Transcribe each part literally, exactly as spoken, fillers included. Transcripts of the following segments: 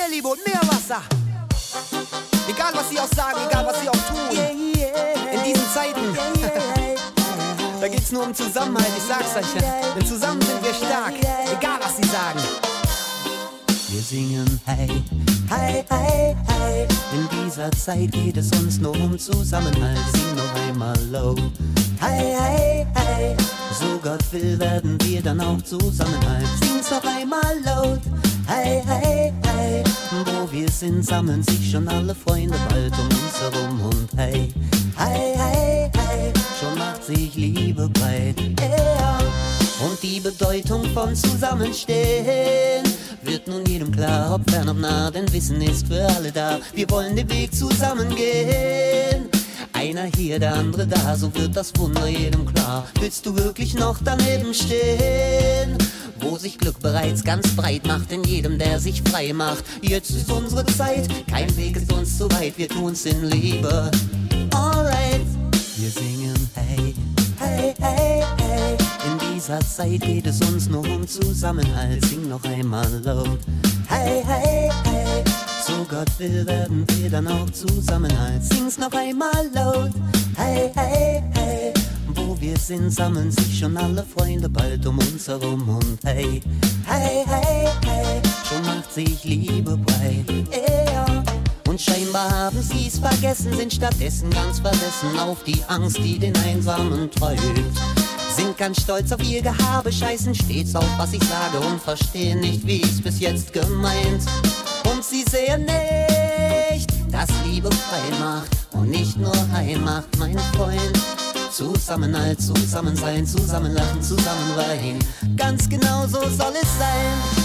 Melli-Boot, Meerwasser. Egal was sie auch sagen, egal was sie auch tun. In diesen Zeiten, da geht's nur um Zusammenhalt, ich sag's euch ja. Denn zusammen sind wir stark, egal was sie sagen. Wir singen hey, hey, hey, hey. In dieser Zeit geht es uns nur um Zusammenhalt. Sing noch einmal low. Hey, hey, hey. So Gott will, werden wir dann auch Zusammenhalt. Sing's noch einmal laut. Hey, hey, hey. Wo wir sind, sammeln sich schon alle Freunde bald um uns herum. Und hey, hey, hey, hey. Schon macht sich Liebe breit. Yeah. Und die Bedeutung von Zusammenstehen wird nun jedem klar, ob fern, ob nah, denn Wissen ist für alle da. Wir wollen den Weg zusammen gehen. Einer hier, der andere da, so wird das Wunder jedem klar. Willst du wirklich noch daneben stehen? Wo sich Glück bereits ganz breit macht in jedem, der sich frei macht. Jetzt ist unsere Zeit, kein Weg ist uns zu weit, wir tun's in Liebe. Alright, wir singen hey, hey, hey, hey. In dieser Zeit geht es uns nur um Zusammenhalt. Sing noch einmal laut. Hey, hey, hey. So Gott will, werden wir dann auch Zusammenhalt. Sing's noch einmal laut. Hey, hey, hey. Wo wir sind, sammeln sich schon alle Freunde bald um uns herum. Und hey, hey, hey, hey. Schon macht sich Liebe breit. Yeah. Und scheinbar haben sie's vergessen, sind stattdessen ganz versessen auf die Angst, die den Einsamen treibt. Sind ganz stolz auf ihr Gehabe, scheißen stets auf, was ich sage und verstehen nicht, wie ich's bis jetzt gemeint. Und sie sehen nicht, dass Liebe frei macht und nicht nur heim macht, mein Freund. Zusammenhalt, zusammen sein, zusammen lachen, zusammen weinen. Ganz genau so soll es sein.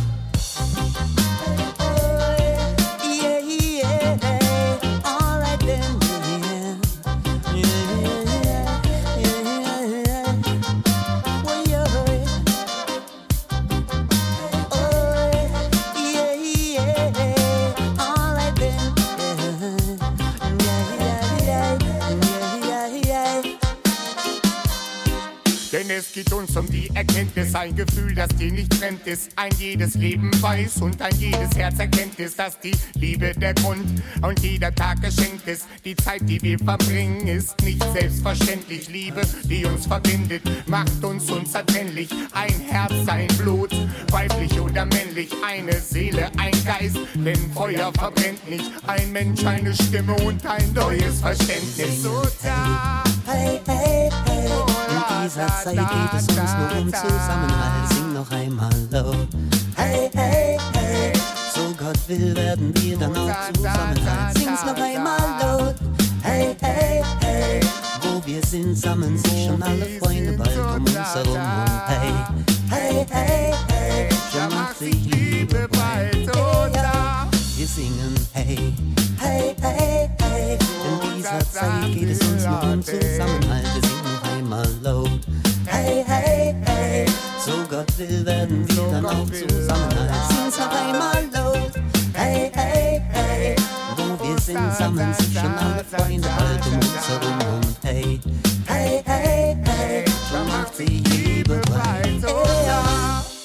Denn es geht uns um die Erkenntnis, ein Gefühl, das dir nicht fremd ist. Ein jedes Leben weiß und ein jedes Herz erkennt es, dass die Liebe der Grund und jeder Tag geschenkt ist. Die Zeit, die wir verbringen, ist nicht selbstverständlich. Liebe, die uns verbindet, macht uns unzertrennlich. Ein Herz, ein Blut, weiblich oder männlich. Eine Seele, ein Geist, denn Feuer verbrennt nicht. Ein Mensch, eine Stimme und ein neues Verständnis. So da. Hey, hey, hey. In dieser Zeit geht es uns nur um Zusammenhalt. Sing noch einmal laut. Hey, hey, hey. So Gott will, werden wir dann auch Zusammenhalt. Sing's noch einmal laut. Hey, hey, hey. Wo wir sind, sammeln sich schon alle Freunde bald um uns herum. Und hey, hey, hey, hey. Schon macht sich Liebe breit. Wir singen hey, hey, hey, hey. In dieser Zeit geht es uns nur um Zusammenhalt. Wir singen noch einmal laut. Hey, hey, hey. So Gott will, werden wir dann auch Zusammenhalt. Sing's noch einmal laut. Hey, hey, hey. Wo wir sind, sammeln sich schon alle Freunde bald um uns herum. Und hey, hey, hey, hey. Schon macht sich Liebe breit. Oh ja.